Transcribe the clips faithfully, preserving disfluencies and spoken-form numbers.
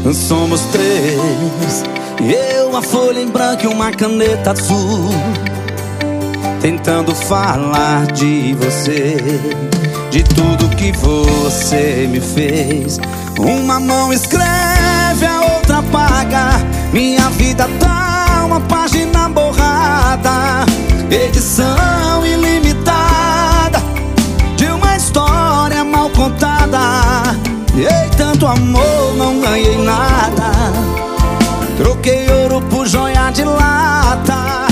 Somos três, eu, uma folha em branco e uma caneta azul, tentando falar de você, de tudo que você me fez. Uma mão escreve, a outra apaga. Minha vida tá uma página borrada, edição ilimitada de uma história mal contada. Ei, tanto amor, não ganhei nada. Troquei ouro por joia de lata.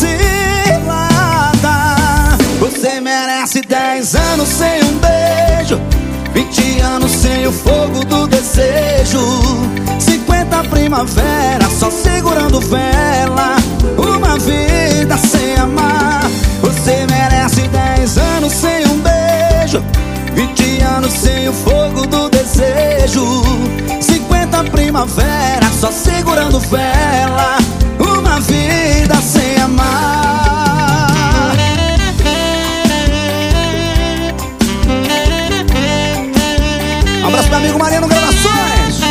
Cilada. Você merece dez anos sem um beijo, vinte anos sem o fogo do desejo, cinquenta primavera só segurando vela, uma vida sem amar. Você merece dez anos sem um beijo, vinte anos sem o fogo do desejo, cinquenta primavera só segurando vela, uma vida sem amar. Um abraço pro amigo Mariano Gravações.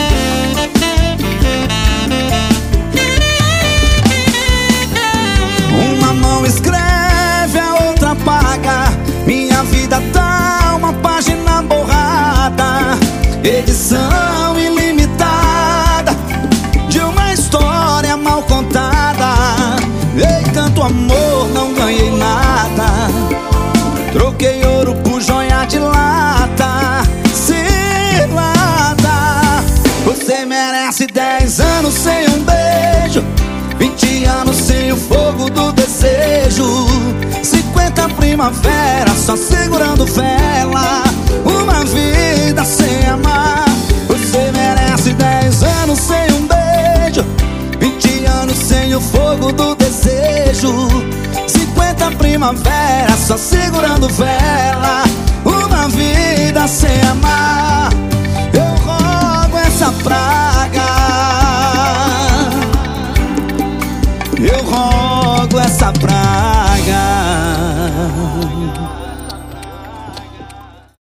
Uma mão escreve, a outra apaga. Minha vida tá uma página borrada, edição ilimitada de uma história mal contada. Ei, tanto amor, não ganhei nada. Troquei ouro por joia de lata. Cilada. Você merece dez anos sem um beijo, vinte anos sem o fogo do desejo, cinquenta primavera só segurando vela, uma vida sem amar. Você merece dez anos sem um beijo, vinte anos sem o fogo do desejo, cinquenta primavera só segurando vela, uma vida sem amar. Eu rogo essa praga, eu rogo essa praga.